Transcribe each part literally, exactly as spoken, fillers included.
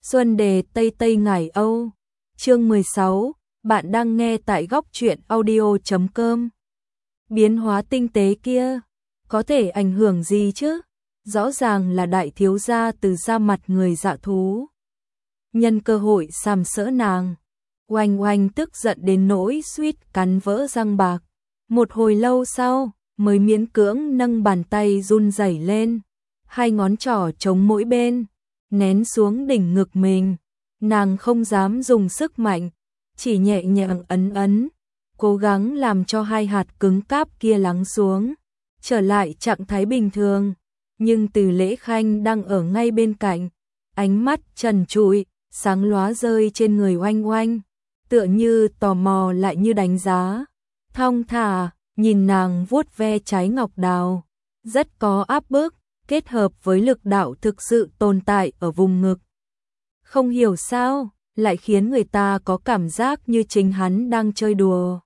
Xuân đề Tây Tây Ngải Âu. Chương mười sáu, bạn đang nghe tại góc truyện audio chấm com. Biến hóa tinh tế kia, có thể ảnh hưởng gì chứ? Rõ ràng là đại thiếu gia từ ra mặt người dạ thú. Nhân cơ hội sàm sỡ nàng, Oanh Oanh tức giận đến nỗi suýt cắn vỡ răng bạc. Một hồi lâu sau, mới miễn cưỡng nâng bàn tay run rẩy lên, hai ngón trỏ chống mỗi bên, nén xuống đỉnh ngực mình. Nàng không dám dùng sức mạnh, chỉ nhẹ nhàng ấn ấn, cố gắng làm cho hai hạt cứng cáp kia lắng xuống, trở lại trạng thái bình thường. Nhưng Từ Lễ Khanh đang ở ngay bên cạnh, ánh mắt trần trụi, sáng lóa rơi trên người Oanh Oanh, tựa như tò mò lại như đánh giá. Thong thả, nhìn nàng vuốt ve trái ngọc đào, rất có áp bức, kết hợp với lực đạo thực sự tồn tại ở vùng ngực. Không hiểu sao, lại khiến người ta có cảm giác như chính hắn đang chơi đùa.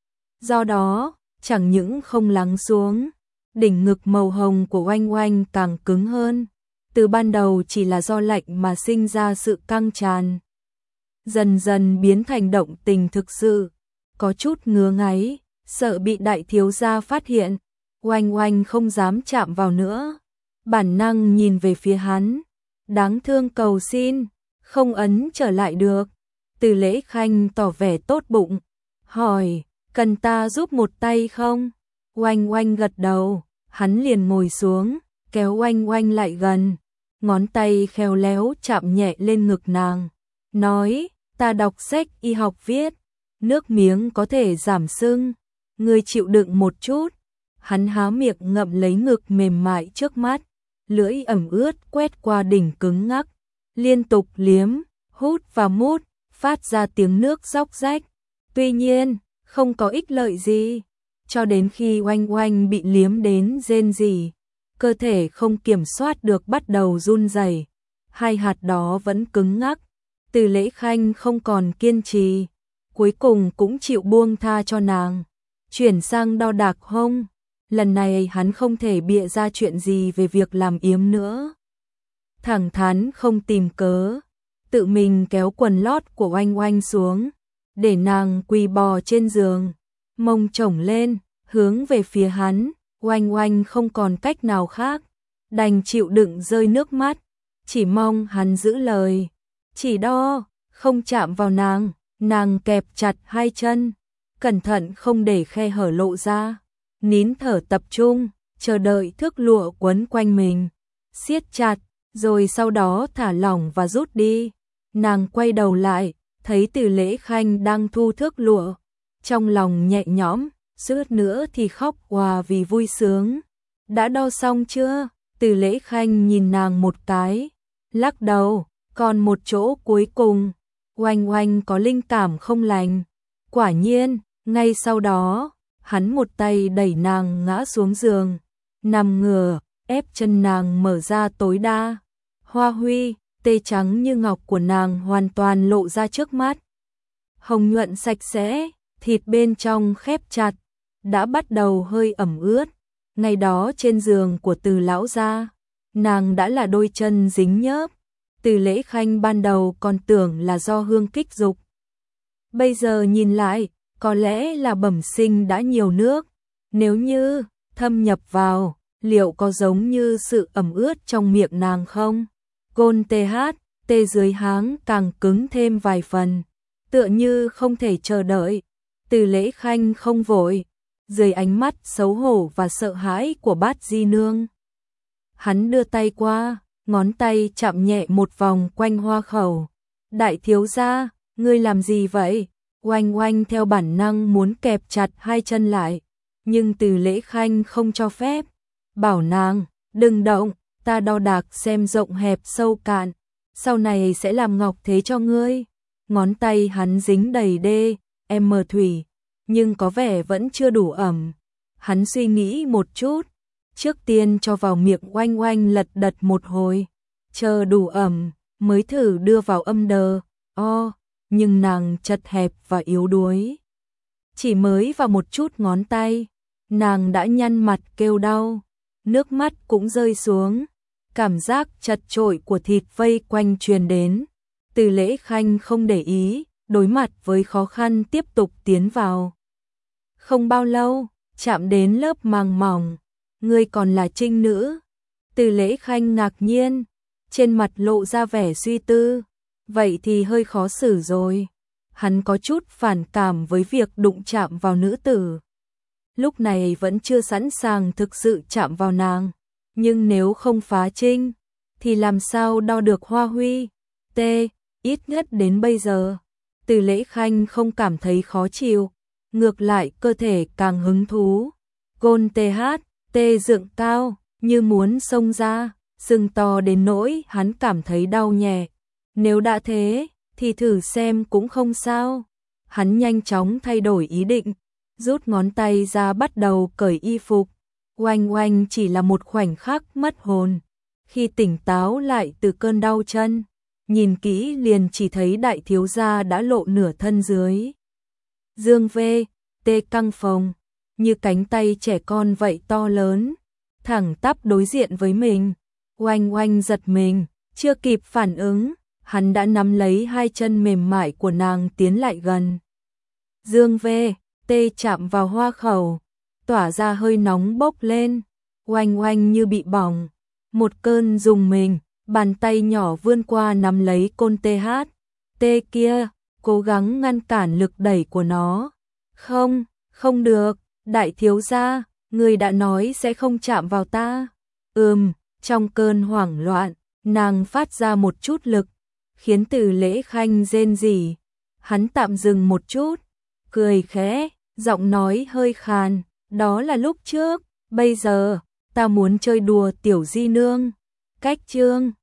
Do đó, chẳng những không lắng xuống, đỉnh ngực màu hồng của Oanh Oanh càng cứng hơn. Từ ban đầu chỉ là do lạnh mà sinh ra sự căng tràn, dần dần biến thành động tình thực sự, có chút ngứa ngáy, sợ bị đại thiếu gia phát hiện. Oanh Oanh không dám chạm vào nữa, bản năng nhìn về phía hắn, đáng thương cầu xin, không ấn trở lại được. Từ Lễ Khanh tỏ vẻ tốt bụng, hỏi, cần ta giúp một tay không? Oanh Oanh gật đầu, hắn liền ngồi xuống, kéo Oanh Oanh lại gần, ngón tay khéo léo chạm nhẹ lên ngực nàng, nói, ta đọc sách y học viết, nước miếng có thể giảm sưng, ngươi chịu đựng một chút. Hắn há miệng ngậm lấy ngực mềm mại trước mắt, lưỡi ẩm ướt quét qua đỉnh cứng ngắc, liên tục liếm, hút và mút, phát ra tiếng nước róc rách. Tuy nhiên, không có ích lợi gì, cho đến khi Oanh Oanh bị liếm đến rên rỉ, cơ thể không kiểm soát được bắt đầu run rẩy, hai hạt đó vẫn cứng ngắc. Từ Lễ Khanh không còn kiên trì, cuối cùng cũng chịu buông tha cho nàng, chuyển sang đo đạc hông. Lần này hắn không thể bịa ra chuyện gì về việc làm yếm nữa, thẳng thắn không tìm cớ, tự mình kéo quần lót của Oanh Oanh xuống, để nàng quỳ bò trên giường, mông chổng lên, hướng về phía hắn. Oanh Oanh không còn cách nào khác, đành chịu đựng rơi nước mắt, chỉ mong hắn giữ lời, chỉ đo, không chạm vào nàng. Nàng kẹp chặt hai chân, cẩn thận không để khe hở lộ ra, nín thở tập trung, chờ đợi thước lụa quấn quanh mình, siết chặt, rồi sau đó thả lỏng và rút đi. Nàng quay đầu lại, thấy Từ Lễ Khanh đang thu thước lụa, trong lòng nhẹ nhõm, suýt nữa thì khóc òa vì vui sướng. Đã đo xong chưa? Từ Lễ Khanh nhìn nàng một cái, lắc đầu, còn một chỗ cuối cùng. Oanh Oanh có linh cảm không lành, quả nhiên, ngay sau đó, hắn một tay đẩy nàng ngã xuống giường, nằm ngửa, ép chân nàng mở ra tối đa. Hoa huy, tê trắng như ngọc của nàng hoàn toàn lộ ra trước mắt. Hồng nhuận sạch sẽ, thịt bên trong khép chặt, đã bắt đầu hơi ẩm ướt. Ngày đó trên giường của Từ lão gia, nàng đã là đôi chân dính nhớp. Từ Lễ Khanh ban đầu còn tưởng là do hương kích dục, bây giờ nhìn lại, có lẽ là bẩm sinh đã nhiều nước. Nếu như thâm nhập vào, liệu có giống như sự ẩm ướt trong miệng nàng không? Gôn tê hát, tê dưới háng càng cứng thêm vài phần, tựa như không thể chờ đợi. Từ Lễ Khanh không vội, dưới ánh mắt xấu hổ và sợ hãi của Bát Di Nương, hắn đưa tay qua, ngón tay chạm nhẹ một vòng quanh hoa khẩu. Đại thiếu gia, ngươi làm gì vậy? Oanh Oanh theo bản năng muốn kẹp chặt hai chân lại, nhưng Từ Lễ Khanh không cho phép, bảo nàng, đừng động, ta đo đạc xem rộng hẹp sâu cạn, sau này sẽ làm ngọc thế cho ngươi. Ngón tay hắn dính đầy đê, em thủy, nhưng có vẻ vẫn chưa đủ ẩm. Hắn suy nghĩ một chút, trước tiên cho vào miệng Oanh Oanh lật đật một hồi, chờ đủ ẩm, mới thử đưa vào âm đờ, o, nhưng nàng chật hẹp và yếu đuối. Chỉ mới vào một chút ngón tay, nàng đã nhăn mặt kêu đau, nước mắt cũng rơi xuống, cảm giác chật chội của thịt vây quanh truyền đến, Từ Lễ Khanh không để ý, đối mặt với khó khăn tiếp tục tiến vào. Không bao lâu, chạm đến lớp màng mỏng, ngươi còn là trinh nữ. Từ Lễ Khanh ngạc nhiên, trên mặt lộ ra vẻ suy tư, vậy thì hơi khó xử rồi. Hắn có chút phản cảm với việc đụng chạm vào nữ tử. Lúc này vẫn chưa sẵn sàng thực sự chạm vào nàng, nhưng nếu không phá trinh, thì làm sao đo được hoa huy. T, ít nhất đến bây giờ, Từ Lễ Khanh không cảm thấy khó chịu, ngược lại cơ thể càng hứng thú. Gôn th, tê dựng cao, như muốn xông ra, sưng to đến nỗi hắn cảm thấy đau nhẹ. Nếu đã thế, thì thử xem cũng không sao. Hắn nhanh chóng thay đổi ý định, rút ngón tay ra bắt đầu cởi y phục. Oanh oanh chỉ là một khoảnh khắc mất hồn. Khi tỉnh táo lại từ cơn đau chân, nhìn kỹ liền chỉ thấy đại thiếu gia đã lộ nửa thân dưới. Dương V, tê căng phồng, như cánh tay trẻ con vậy to lớn, thẳng tắp đối diện với mình. Oanh oanh giật mình, chưa kịp phản ứng, hắn đã nắm lấy hai chân mềm mại của nàng tiến lại gần. Dương V, tê chạm vào hoa khẩu, tỏa ra hơi nóng bốc lên, oanh oanh như bị bỏng. Một cơn rùng mình, bàn tay nhỏ vươn qua nắm lấy côn th, tê kia, cố gắng ngăn cản lực đẩy của nó. Không, không được, đại thiếu gia, người đã nói sẽ không chạm vào ta. Ừm, trong cơn hoảng loạn, nàng phát ra một chút lực, khiến Từ Lễ Khanh rên rỉ. Hắn tạm dừng một chút, cười khẽ, giọng nói hơi khàn, đó là lúc trước, bây giờ, ta muốn chơi đùa tiểu di nương. Cách chương